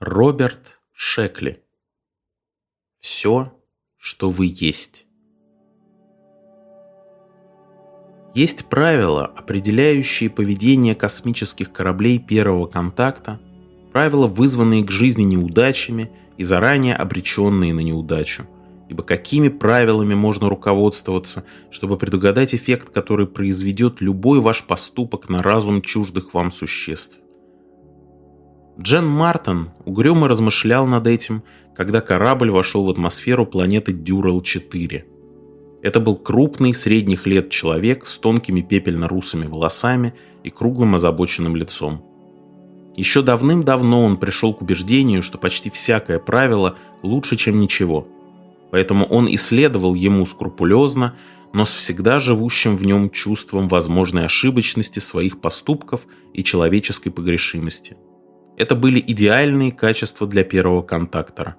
Роберт Шекли. Все, что вы есть. Есть правила, определяющие поведение космических кораблей первого контакта, правила, вызванные к жизни неудачами и заранее обреченные на неудачу. Ибо какими правилами можно руководствоваться, чтобы предугадать эффект, который произведет любой ваш поступок на разум чуждых вам существ? Джен Мартон угрюмо размышлял над этим, когда корабль вошел в атмосферу планеты Дюрал-4. Это был крупный, средних лет человек с тонкими пепельно-русыми волосами и круглым озабоченным лицом. Еще давным-давно он пришел к убеждению, что почти всякое правило лучше, чем ничего. Поэтому он исследовал ему скрупулезно, но с всегда живущим в нем чувством возможной ошибочности своих поступков и человеческой погрешимости. Это были идеальные качества для первого контактора.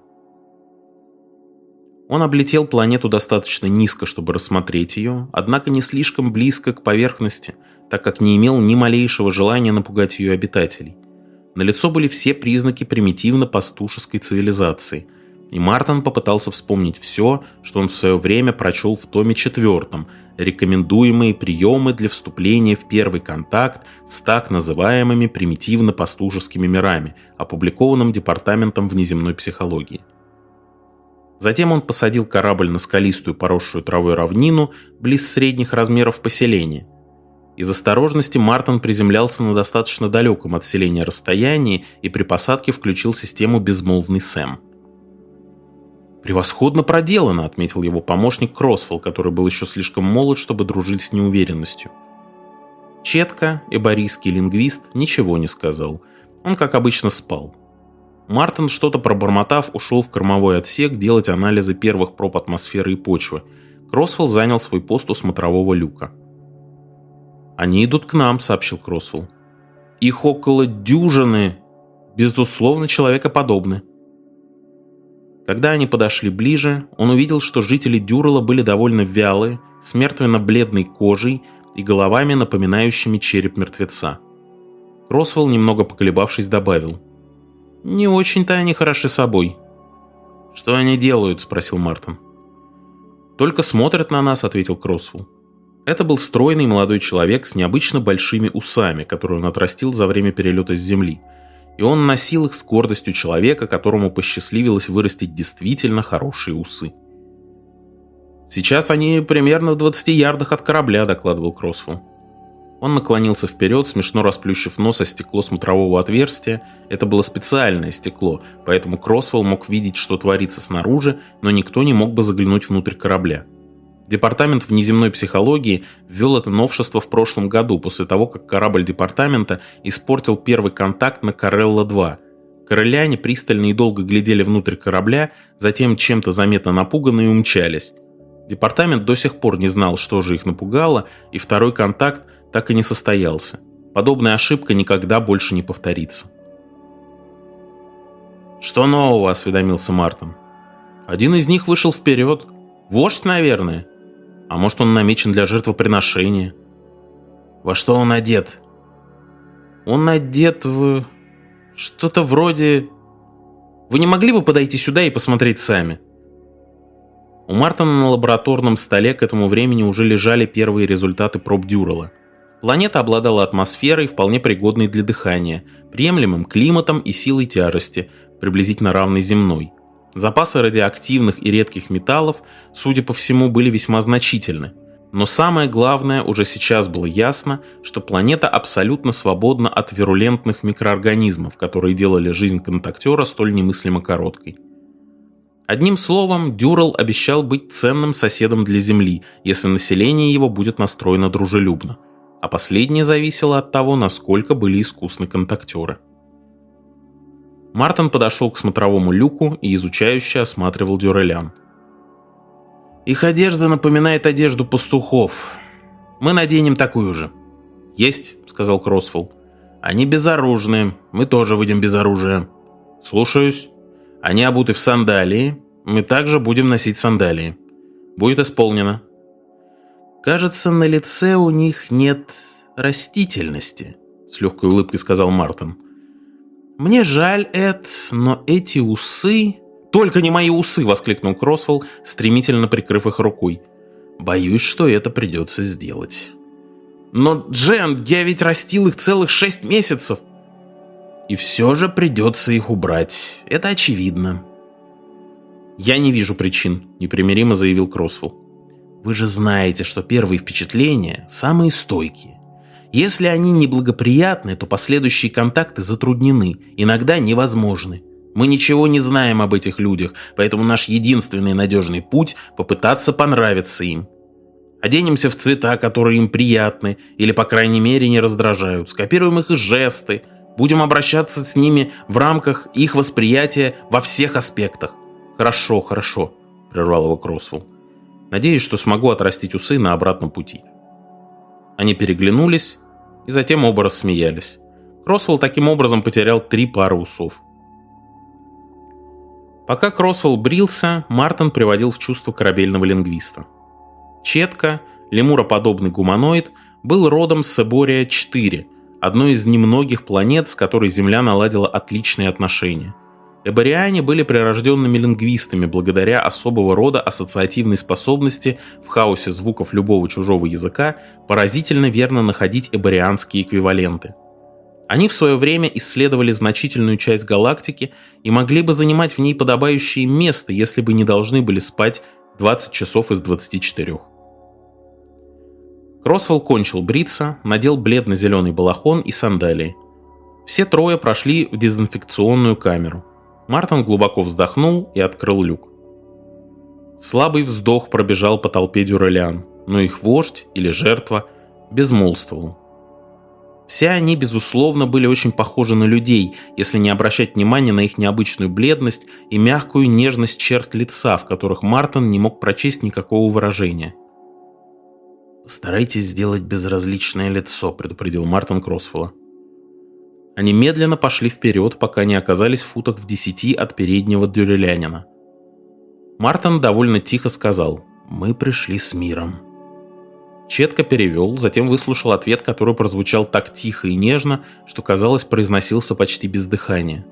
Он облетел планету достаточно низко, чтобы рассмотреть ее, однако не слишком близко к поверхности, так как не имел ни малейшего желания напугать ее обитателей. Налицо были все признаки примитивно-пастушеской цивилизации, и Мартон попытался вспомнить все, что он в свое время прочел в томе 4, рекомендуемые приемы для вступления в первый контакт с так называемыми примитивно-пастушескими мирами, опубликованным Департаментом внеземной психологии. Затем он посадил корабль на скалистую поросшую травой равнину близ средних размеров поселения. Из осторожности Мартон приземлялся на достаточно далеком от селения расстоянии и при посадке включил систему «Безмолвный Сэм». «Превосходно проделано», — отметил его помощник Кросфелл, который был еще слишком молод, чтобы дружить с неуверенностью. Четко, эборийский лингвист, ничего не сказал. Он, как обычно, спал. Мартон, что-то пробормотав, ушел в кормовой отсек делать анализы первых проб атмосферы и почвы. Кросфелл занял свой пост у смотрового люка. «Они идут к нам», — сообщил Кросфелл. «Их около дюжины, безусловно, человекоподобны». Когда они подошли ближе, он увидел, что жители Дюрала были довольно вялые, с мертвенно-бледной кожей и головами, напоминающими череп мертвеца. Кросфелл, немного поколебавшись, добавил: «Не очень-то они хороши собой». «Что они делают?» — спросил Мартон. «Только смотрят на нас», — ответил Кросфелл. Это был стройный молодой человек с необычно большими усами, которые он отрастил за время перелета с Земли, и он носил их с гордостью человека, которому посчастливилось вырастить действительно хорошие усы. «Сейчас они примерно в 20 ярдах от корабля», — докладывал Кросфелл. Он наклонился вперед, смешно расплющив нос о стекло смотрового отверстия. Это было специальное стекло, поэтому Кросфелл мог видеть, что творится снаружи, но никто не мог бы заглянуть внутрь корабля. Департамент внеземной психологии ввел это новшество в прошлом году, после того, как корабль департамента испортил первый контакт на Корелла-2. Корелляне пристально и долго глядели внутрь корабля, затем чем-то заметно напуганные умчались. Департамент до сих пор не знал, что же их напугало, и второй контакт так и не состоялся. Подобная ошибка никогда больше не повторится. «Что нового?» — осведомился Мартон. «Один из них вышел вперед. Вождь, наверное. А может, он намечен для жертвоприношения». «Во что он одет?» «Он одет в... что-то вроде... Вы не могли бы подойти сюда и посмотреть сами?» У Мартона на лабораторном столе к этому времени уже лежали первые результаты проб Дюрала. Планета обладала атмосферой, вполне пригодной для дыхания, приемлемым климатом и силой тяжести, приблизительно равной земной. Запасы радиоактивных и редких металлов, судя по всему, были весьма значительны. Но самое главное, уже сейчас было ясно, что планета абсолютно свободна от вирулентных микроорганизмов, которые делали жизнь контактера столь немыслимо короткой. Одним словом, Дюрал обещал быть ценным соседом для Земли, если население его будет настроено дружелюбно. А последнее зависело от того, насколько были искусны контактеры. Мартон подошел к смотровому люку и изучающе осматривал дюралян. «Их одежда напоминает одежду пастухов. Мы наденем такую же». «Есть», — сказал Кросфелл. «Они безоружны. Мы тоже выйдем без оружия». «Слушаюсь». «Они обуты в сандалии. Мы также будем носить сандалии». «Будет исполнено». «Кажется, на лице у них нет растительности», — с легкой улыбкой сказал Мартон. «Мне жаль, Эд, но эти усы...» «Только не мои усы!» — воскликнул Кросвелл, стремительно прикрыв их рукой. «Боюсь, что это придется сделать». «Но, Джен, я ведь растил их целых 6 месяцев!» «И все же придется их убрать. Это очевидно». «Я не вижу причин», — непримиримо заявил Кросвелл. «Вы же знаете, что первые впечатления самые стойкие. Если они неблагоприятны, то последующие контакты затруднены, иногда невозможны. Мы ничего не знаем об этих людях, поэтому наш единственный надежный путь – попытаться понравиться им. Оденемся в цвета, которые им приятны, или, по крайней мере, не раздражают, скопируем их жесты, будем обращаться с ними в рамках их восприятия во всех аспектах». «Хорошо, хорошо», – прервал его Кросвелл. «Надеюсь, что смогу отрастить усы на обратном пути». Они переглянулись, и затем оба рассмеялись. Кросвелл таким образом потерял 3 пары усов. Пока Кросвелл брился, Мартин приводил в чувство корабельного лингвиста. Четко, лемуроподобный гуманоид, был родом с Эбория-4, одной из немногих планет, с которой Земля наладила отличные отношения. Эбориане были прирожденными лингвистами благодаря особого рода ассоциативной способности в хаосе звуков любого чужого языка поразительно верно находить эборианские эквиваленты. Они в свое время исследовали значительную часть галактики и могли бы занимать в ней подобающее место, если бы не должны были спать 20 часов из 24. Кросвелл кончил бриться, надел бледно-зеленый балахон и сандалии. Все трое прошли в дезинфекционную камеру. Мартин глубоко вздохнул и открыл люк. Слабый вздох пробежал по толпе дюралиан, но их вождь или жертва безмолвствовал. Все они, безусловно, были очень похожи на людей, если не обращать внимания на их необычную бледность и мягкую нежность черт лица, в которых Мартин не мог прочесть никакого выражения. «Постарайтесь сделать безразличное лицо», — предупредил Мартин Кросвелла. Они медленно пошли вперед, пока не оказались в футах в 10 от переднего дюралянина. Мартин довольно тихо сказал: «Мы пришли с миром». Четко перевел, затем выслушал ответ, который прозвучал так тихо и нежно, что, казалось, произносился почти без дыхания.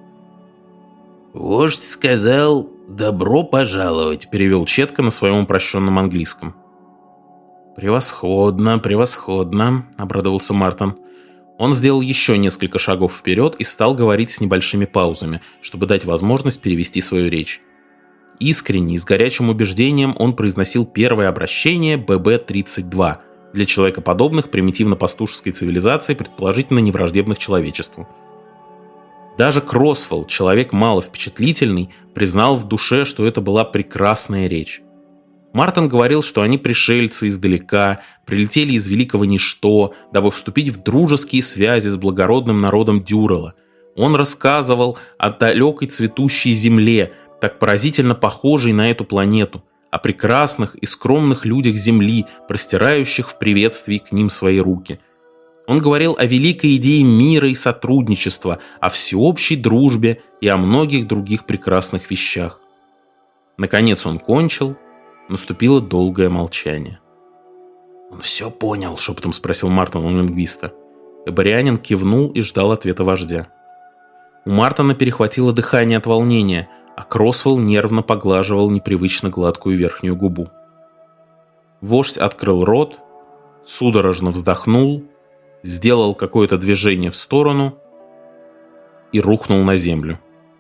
«Вождь сказал: добро пожаловать», — перевел Четко на своем упрощенном английском. «Превосходно, превосходно», — обрадовался Мартин. Он сделал еще несколько шагов вперед и стал говорить с небольшими паузами, чтобы дать возможность перевести свою речь. Искренне и с горячим убеждением он произносил первое обращение ББ-32 для человекоподобных примитивно-пастушеской цивилизации, предположительно невраждебных человечеству. Даже Кросвелл, человек маловпечатлительный, признал в душе, что это была прекрасная речь. Мартин говорил, что они пришельцы издалека, прилетели из великого ничто, дабы вступить в дружеские связи с благородным народом Дюрала. Он рассказывал о далекой цветущей земле, так поразительно похожей на эту планету, о прекрасных и скромных людях Земли, простирающих в приветствии к ним свои руки. Он говорил о великой идее мира и сотрудничества, о всеобщей дружбе и о многих других прекрасных вещах. Наконец он кончил. Наступило долгое молчание. «Он все понял?» — шепотом спросил Мартин у лингвиста. Эборианин кивнул и ждал ответа вождя. У Мартина перехватило дыхание от волнения, а Кросвелл нервно поглаживал непривычно гладкую верхнюю губу. Вождь открыл рот, судорожно вздохнул, сделал какое-то движение в сторону и рухнул на землю.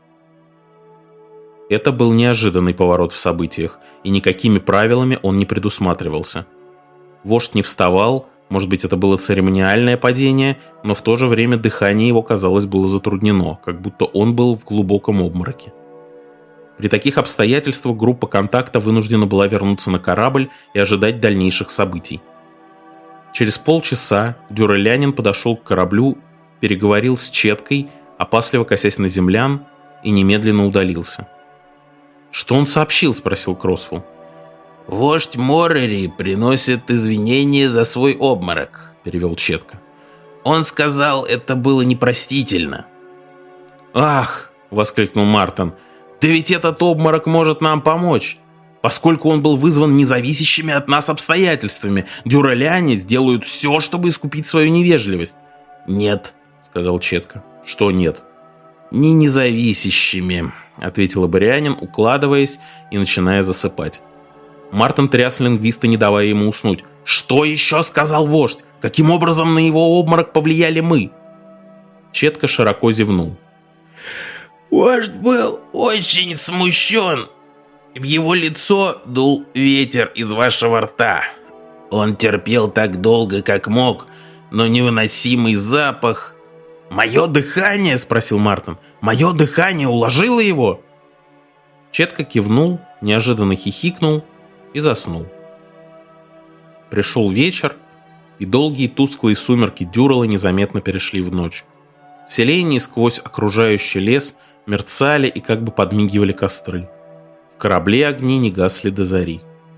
Это был неожиданный поворот в событиях, и никакими правилами он не предусматривался. Вождь не вставал, может быть, это было церемониальное падение, но в то же время дыхание его, казалось, было затруднено, как будто он был в глубоком обмороке. При таких обстоятельствах группа контакта вынуждена была вернуться на корабль и ожидать дальнейших событий. Через полчаса дюралянин подошел к кораблю, переговорил с Четкой, опасливо косясь на землян, и немедленно удалился. «Что он сообщил?» — спросил Кросвелл. «Вождь Моррери приносит извинения за свой обморок», — перевел Четко. «Он сказал, это было непростительно». «Ах!» — воскликнул Мартин. «Да ведь этот обморок может нам помочь. Поскольку он был вызван независящими от нас обстоятельствами, дюраляне сделают все, чтобы искупить свою невежливость». «Нет», — сказал Четко. «Что нет?» «Не независящими», — ответил Аборианин, укладываясь и начиная засыпать. Мартин тряс лингвиста, не давая ему уснуть. «Что еще сказал вождь? Каким образом на его обморок повлияли мы?» Четко широко зевнул. «Вождь был очень смущен. В его лицо дул ветер из вашего рта. Он терпел так долго, как мог, но невыносимый запах...» «Мое дыхание?» — спросил Мартин. «Мое дыхание уложило его?» Четко кивнул, неожиданно хихикнул и заснул. Пришел вечер, и долгие тусклые сумерки Дюрала незаметно перешли в ночь. В селении сквозь окружающий лес мерцали и как бы подмигивали костры. В корабле огни не гасли до зари.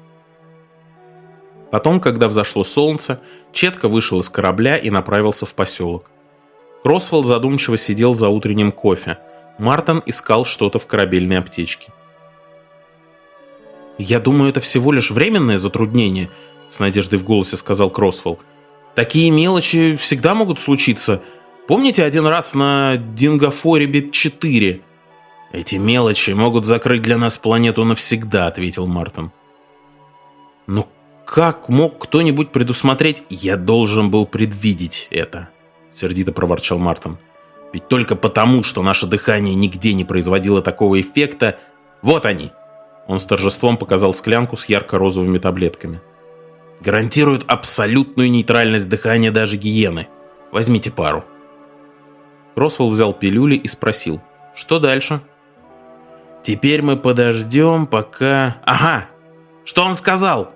Потом, когда взошло солнце, Четко вышел из корабля и направился в поселок. Кросвелл задумчиво сидел за утренним кофе. Мартин искал что-то в корабельной аптечке. «Я думаю, это всего лишь временное затруднение», — с надеждой в голосе сказал Кросвелл. «Такие мелочи всегда могут случиться. Помните один раз на Дингофорибе-4?» «Эти мелочи могут закрыть для нас планету навсегда», — ответил Мартин. «Но как мог кто-нибудь предусмотреть?» «Я должен был предвидеть это», — сердито проворчал Мартин. «Ведь только потому, что наше дыхание нигде не производило такого эффекта... Вот они!» Он с торжеством показал склянку с ярко-розовыми таблетками. «Гарантируют абсолютную нейтральность дыхания даже гиены. Возьмите пару». Кросвелл взял пилюли и спросил: «Что дальше?» «Теперь мы подождем, пока...» «Ага! Что он сказал?»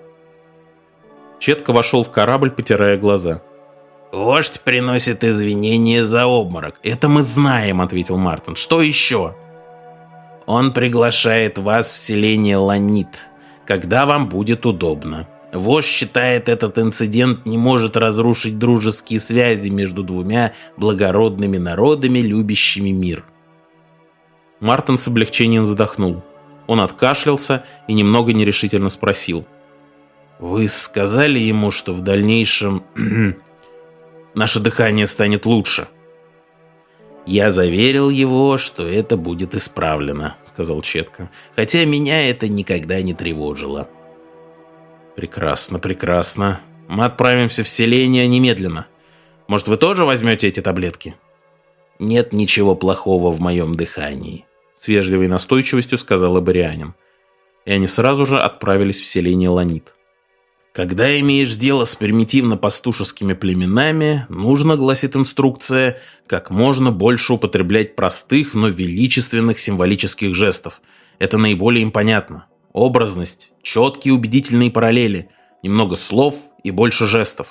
Четко вошел в корабль, потирая глаза. «Вождь приносит извинения за обморок». «Это мы знаем», — ответил Мартин. «Что еще?» «Он приглашает вас в селение Ланит, когда вам будет удобно. Вождь считает, этот инцидент не может разрушить дружеские связи между двумя благородными народами, любящими мир». Мартин с облегчением вздохнул. Он откашлялся и немного нерешительно спросил: «Вы сказали ему, что в дальнейшем наше дыхание станет лучше?» «Я заверил его, что это будет исправлено», — сказал Четко, «хотя меня это никогда не тревожило». «Прекрасно, прекрасно. Мы отправимся в селение немедленно. Может, вы тоже возьмете эти таблетки?» «Нет ничего плохого в моем дыхании», — с вежливой настойчивостью сказал Аборианин. И они сразу же отправились в селение Ланит. «Когда имеешь дело с примитивно-пастушескими племенами, нужно, — гласит инструкция, — как можно больше употреблять простых, но величественных символических жестов. Это наиболее им понятно. Образность, четкие убедительные параллели, немного слов и больше жестов».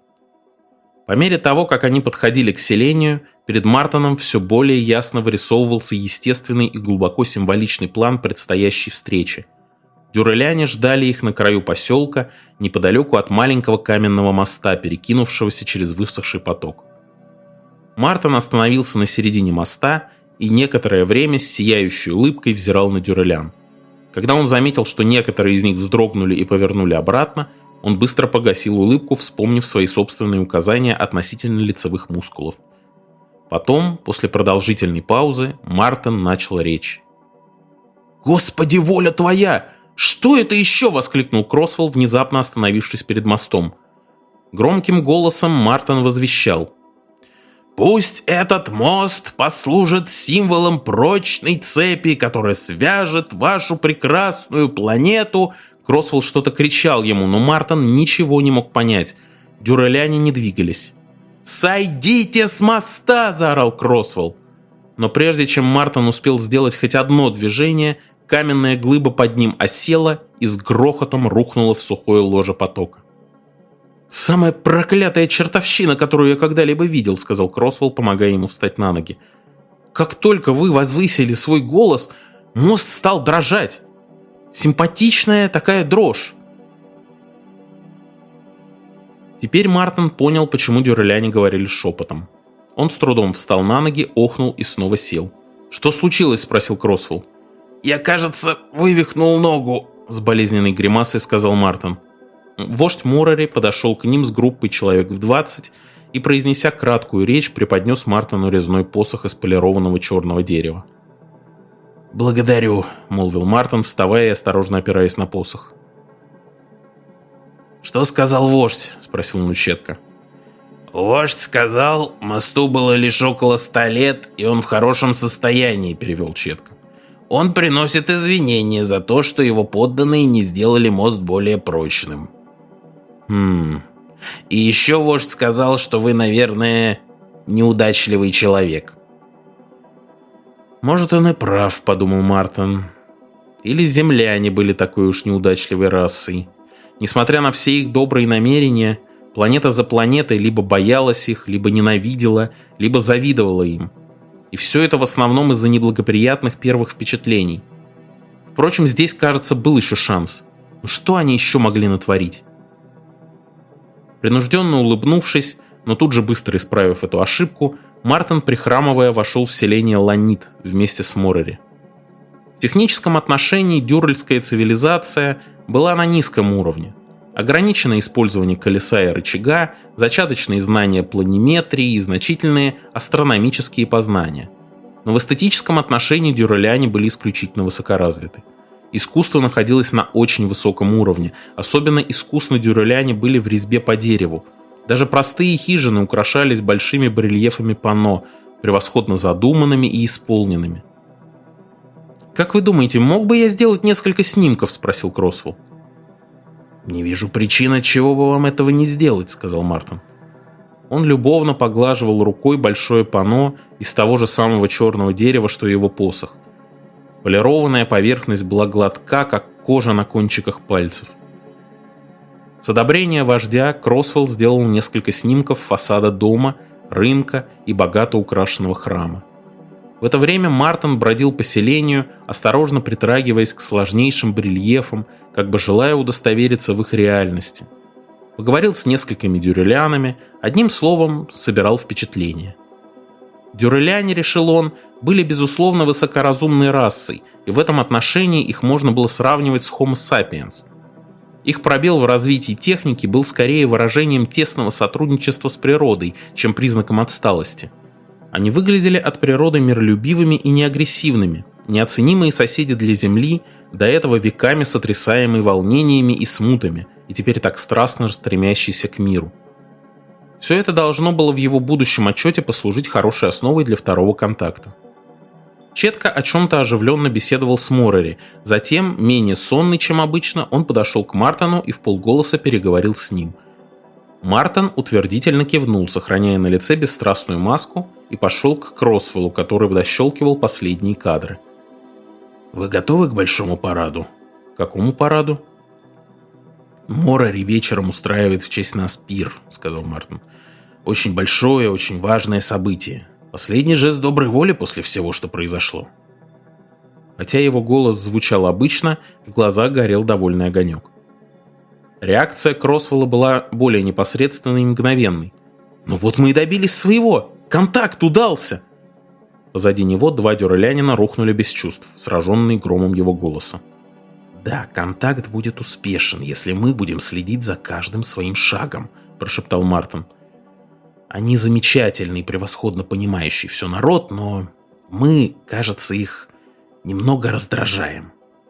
По мере того, как они подходили к селению, перед Мартином все более ясно вырисовывался естественный и глубоко символичный план предстоящей встречи. Дюреляне ждали их на краю поселка, неподалеку от маленького каменного моста, перекинувшегося через высохший поток. Мартин остановился на середине моста и некоторое время с сияющей улыбкой взирал на дюрелян. Когда он заметил, что некоторые из них вздрогнули и повернули обратно, он быстро погасил улыбку, вспомнив свои собственные указания относительно лицевых мускулов. Потом, после продолжительной паузы, Мартин начал речь. «Господи, воля твоя! Что это еще?» — воскликнул Кросвелл, внезапно остановившись перед мостом. Громким голосом Мартин возвещал: «Пусть этот мост послужит символом прочной цепи, которая свяжет вашу прекрасную планету». Кросвелл что-то кричал ему, но Мартин ничего не мог понять. Дюреляне не двигались. «Сойдите с моста!» — заорал Кросвелл. Но прежде чем Мартин успел сделать хоть одно движение, каменная глыба под ним осела и с грохотом рухнула в сухое ложе потока. «Самая проклятая чертовщина, которую я когда-либо видел», — сказал Кросвелл, помогая ему встать на ноги. «Как только вы возвысили свой голос, мост стал дрожать. Симпатичная такая дрожь». Теперь Мартин понял, почему дюреляне говорили шепотом. Он с трудом встал на ноги, охнул и снова сел. «Что случилось?» — спросил Кросвелл. «Я, кажется, вывихнул ногу», — с болезненной гримасой сказал Мартин. Вождь Морари подошел к ним с группой человек в 20 и, произнеся краткую речь, преподнес Мартону резной посох из полированного черного дерева. «Благодарю», — молвил Мартон, вставая и осторожно опираясь на посох. «Что сказал вождь?» — спросил Нучетка. «Вождь сказал, мосту было лишь около 100 лет, и он в хорошем состоянии», — перевел Четко. «Он приносит извинения за то, что его подданные не сделали мост более прочным». «И еще вождь сказал, что вы, наверное, неудачливый человек». «Может, он и прав», — подумал Мартон. «Или земляне были такой уж неудачливой расой. Несмотря на все их добрые намерения, планета за планетой либо боялась их, либо ненавидела, либо завидовала им. И все это в основном из-за неблагоприятных первых впечатлений. Впрочем, здесь, кажется, был еще шанс. Но что они еще могли натворить?» Принужденно улыбнувшись, но тут же быстро исправив эту ошибку, Мартон, прихрамывая, вошел в селение Ланнит вместе с Морери. В техническом отношении дюральская цивилизация была на низком уровне. Ограниченное использование колеса и рычага, зачаточные знания планиметрии и значительные астрономические познания. Но в эстетическом отношении дюраляне были исключительно высокоразвиты. Искусство находилось на очень высоком уровне, особенно искусно дюраляне были в резьбе по дереву. Даже простые хижины украшались большими барельефами панно, превосходно задуманными и исполненными. «Как вы думаете, мог бы я сделать несколько снимков?» – спросил Кросвелл. «Не вижу причин, отчего бы вам этого не сделать», – сказал Мартон. Он любовно поглаживал рукой большое панно из того же самого черного дерева, что и его посох. Полированная поверхность была гладка, как кожа на кончиках пальцев. С одобрения вождя Кросвелл сделал несколько снимков фасада дома, рынка и богато украшенного храма. В это время Мартон бродил по селению, осторожно притрагиваясь к сложнейшим барельефам, как бы желая удостовериться в их реальности. Поговорил с несколькими дюрелянами, одним словом, собирал впечатления. Дюреляне, решил он, были безусловно высокоразумной расой, и в этом отношении их можно было сравнивать с Homo sapiens. Их пробел в развитии техники был скорее выражением тесного сотрудничества с природой, чем признаком отсталости. Они выглядели от природы миролюбивыми и неагрессивными, неоценимые соседи для Земли, до этого веками сотрясаемые волнениями и смутами, и теперь так страстно стремящиеся к миру. Все это должно было в его будущем отчете послужить хорошей основой для второго контакта. Четко о чем-то оживленно беседовал с Морери, затем, менее сонный, чем обычно, он подошел к Мартону и вполголоса переговорил с ним. Мартон утвердительно кивнул, сохраняя на лице бесстрастную маску, и пошел к Кросвеллу, который дощелкивал последние кадры. «Вы готовы к большому параду?» «К какому параду?» «Морери вечером устраивает в честь нас пир», — сказал Мартон. «Очень большое, очень важное событие. Последний жест доброй воли после всего, что произошло». Хотя его голос звучал обычно, в глазах горел довольный огонек. Реакция Кросвелла была более непосредственной и мгновенной. «Ну вот мы и добились своего! Контакт удался!» Позади него два дюрелянина рухнули без чувств, сраженные громом его голоса. «Да, контакт будет успешен, если мы будем следить за каждым своим шагом», – прошептал Мартон. «Они замечательный, превосходно понимающий все народ, но мы, кажется, их немного раздражаем».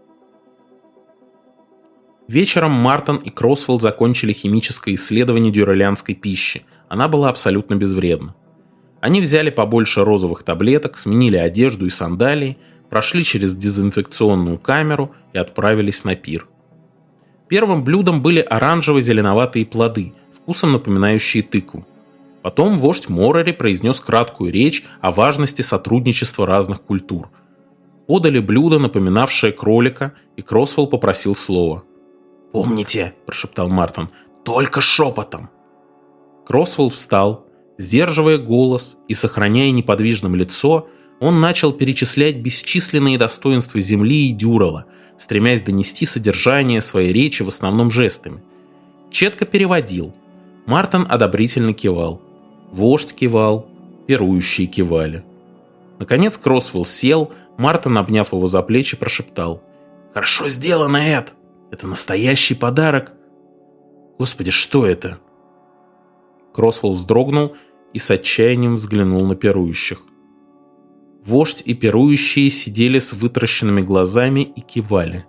Вечером Мартон и Кросвелл закончили химическое исследование дюрелянской пищи. Она была абсолютно безвредна. Они взяли побольше розовых таблеток, сменили одежду и сандалии, прошли через дезинфекционную камеру и отправились на пир. Первым блюдом были оранжево-зеленоватые плоды, вкусом напоминающие тыкву. Потом вождь Морери произнес краткую речь о важности сотрудничества разных культур. Подали блюдо, напоминавшее кролика, и Кросвелл попросил слова. «Помните», – прошептал Мартон, – «только шепотом». Кросвелл встал, сдерживая голос и сохраняя неподвижным лицо, он начал перечислять бесчисленные достоинства Земли и Дюрала, стремясь донести содержание своей речи в основном жестами. Четко переводил. Мартон одобрительно кивал. Вождь кивал. Пирующие кивали. Наконец Кросвелл сел, Мартон, обняв его за плечи, прошептал. «Хорошо сделано, Эд! Это настоящий подарок!» «Господи, что это?» Кросвелл вздрогнул и с отчаянием взглянул на пирующих. Вождь и пирующие сидели с вытаращенными глазами и кивали.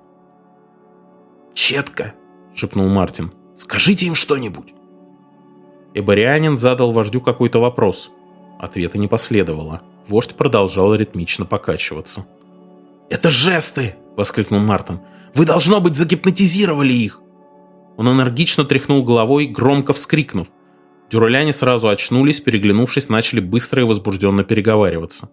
«Четко!» — шепнул Мартин. «Скажите им что-нибудь!» Эборианин задал вождю какой-то вопрос. Ответа не последовало. Вождь продолжал ритмично покачиваться. «Это жесты!» — воскликнул Мартин. «Вы, должно быть, загипнотизировали их!» Он энергично тряхнул головой, громко вскрикнув. Дюраляне сразу очнулись, переглянувшись, начали быстро и возбужденно переговариваться.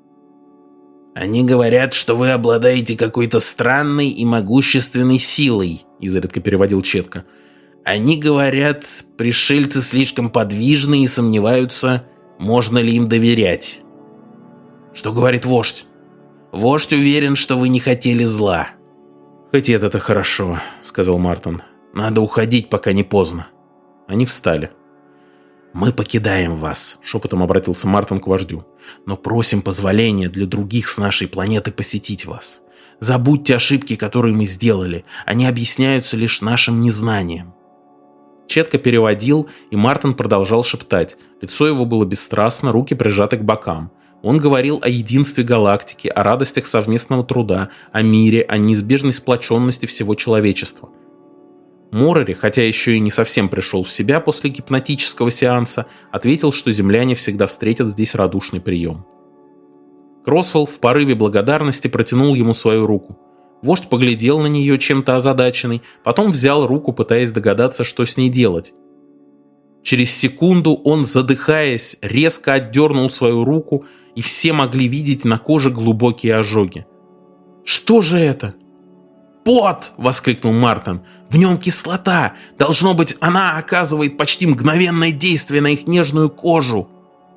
«Они говорят, что вы обладаете какой-то странной и могущественной силой», — изредка переводил Четко. «Они говорят, пришельцы слишком подвижны и сомневаются, можно ли им доверять». «Что говорит вождь?» «Вождь уверен, что вы не хотели зла». «Хоть это-то хорошо», — сказал Мартин. «Надо уходить, пока не поздно». Они встали. «Мы покидаем вас», — шепотом обратился Мартин к вождю. «Но просим позволения для других с нашей планеты посетить вас. Забудьте ошибки, которые мы сделали. Они объясняются лишь нашим незнанием». Четко переводил, и Мартин продолжал шептать. Лицо его было бесстрастно, руки прижаты к бокам. Он говорил о единстве галактики, о радостях совместного труда, о мире, о неизбежной сплоченности всего человечества. Морори, хотя еще и не совсем пришел в себя после гипнотического сеанса, ответил, что земляне всегда встретят здесь радушный прием. Кросвелл в порыве благодарности протянул ему свою руку. Вождь поглядел на нее чем-то озадаченный, потом взял руку, пытаясь догадаться, что с ней делать. Через секунду он, задыхаясь, резко отдернул свою руку, и все могли видеть на коже глубокие ожоги. «Что же это?» «Пот!» — воскликнул Мартин. «В нем кислота! Должно быть, она оказывает почти мгновенное действие на их нежную кожу!»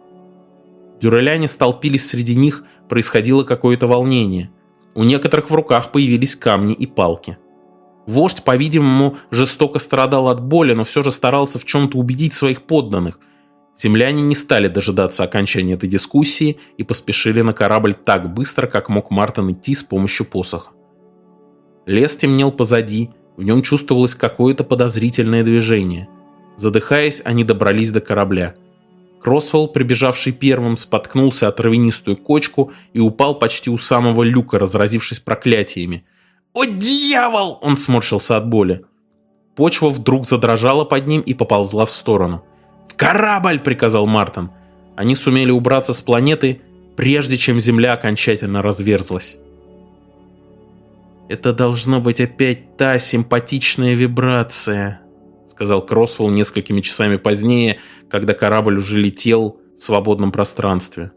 Дюраляне столпились среди них, происходило какое-то волнение. У некоторых в руках появились камни и палки. Вождь, по-видимому, жестоко страдал от боли, но все же старался в чем-то убедить своих подданных. Земляне не стали дожидаться окончания этой дискуссии и поспешили на корабль так быстро, как мог Мартин идти с помощью посоха. Лес темнел позади, в нем чувствовалось какое-то подозрительное движение. Задыхаясь, они добрались до корабля. Кросвелл, прибежавший первым, споткнулся о травянистую кочку и упал почти у самого люка, разразившись проклятиями. «О, дьявол!» — он сморщился от боли. Почва вдруг задрожала под ним и поползла в сторону. «В корабль!» — приказал Мартин. Они сумели убраться с планеты, прежде чем Земля окончательно разверзлась. «Это должно быть опять та симпатичная вибрация», — сказал Кросвелл несколькими часами позднее, когда корабль уже летел в свободном пространстве.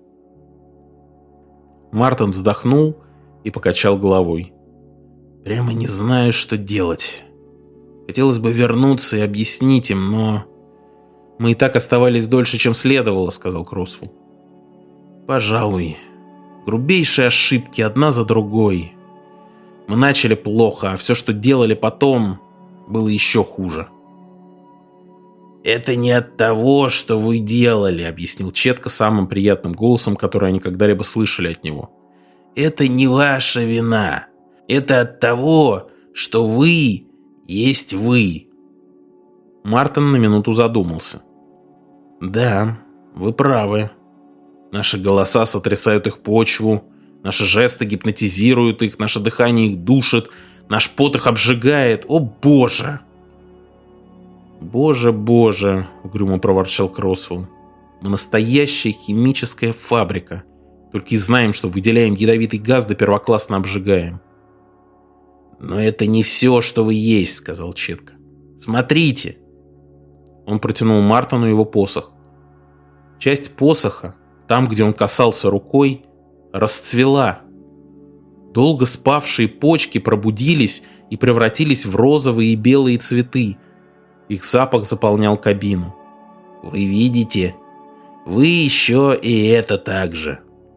Мартин вздохнул и покачал головой. «Прямо не знаю, что делать. Хотелось бы вернуться и объяснить им, но...» «Мы и так оставались дольше, чем следовало», — сказал Кросвелл. «Пожалуй. Грубейшие ошибки, одна за другой. Мы начали плохо, а все, что делали потом, было еще хуже». «Это не от того, что вы делали», — объяснил Четко самым приятным голосом, который они когда-либо слышали от него. «Это не ваша вина. Это от того, что вы есть вы». Мартин на минуту задумался. «Да, вы правы. Наши голоса сотрясают их почву, наши жесты гипнотизируют их, наше дыхание их душит, наш пот их обжигает. О, Боже!» «Боже, боже!» — угрюмо проворчал Кросвелл. «Мы настоящая химическая фабрика. Только и знаем, что выделяем ядовитый газ да первоклассно обжигаем». «Но это не все, что вы есть», — сказал Четко. «Смотрите!» Он протянул Мартину его посох. Часть посоха, там, где он касался рукой, расцвела. Долго спавшие почки пробудились и превратились в розовые и белые цветы. Их запах заполнял кабину. «Вы видите? Вы еще и это так же».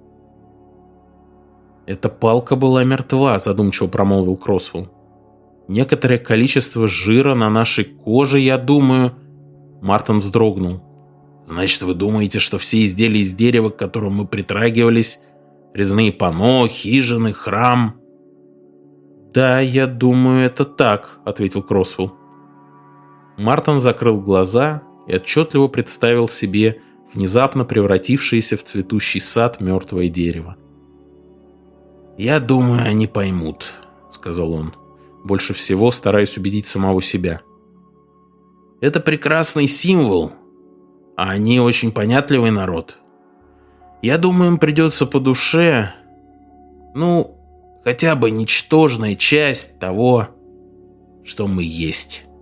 «Эта палка была мертва», — задумчиво промолвил Кросвелл. «Некоторое количество жира на нашей коже, я думаю...» Мартин вздрогнул. «Значит, вы думаете, что все изделия из дерева, к которым мы притрагивались, резные панно, хижины, храм...» «Да, я думаю, это так», — ответил Кросвелл. Мартин закрыл глаза и отчетливо представил себе внезапно превратившееся в цветущий сад мертвое дерево. «Я думаю, они поймут», — сказал он, больше всего стараясь убедить самого себя. «Это прекрасный символ, а они очень понятливый народ. Я думаю, им придется по душе, хотя бы ничтожная часть того, что мы есть».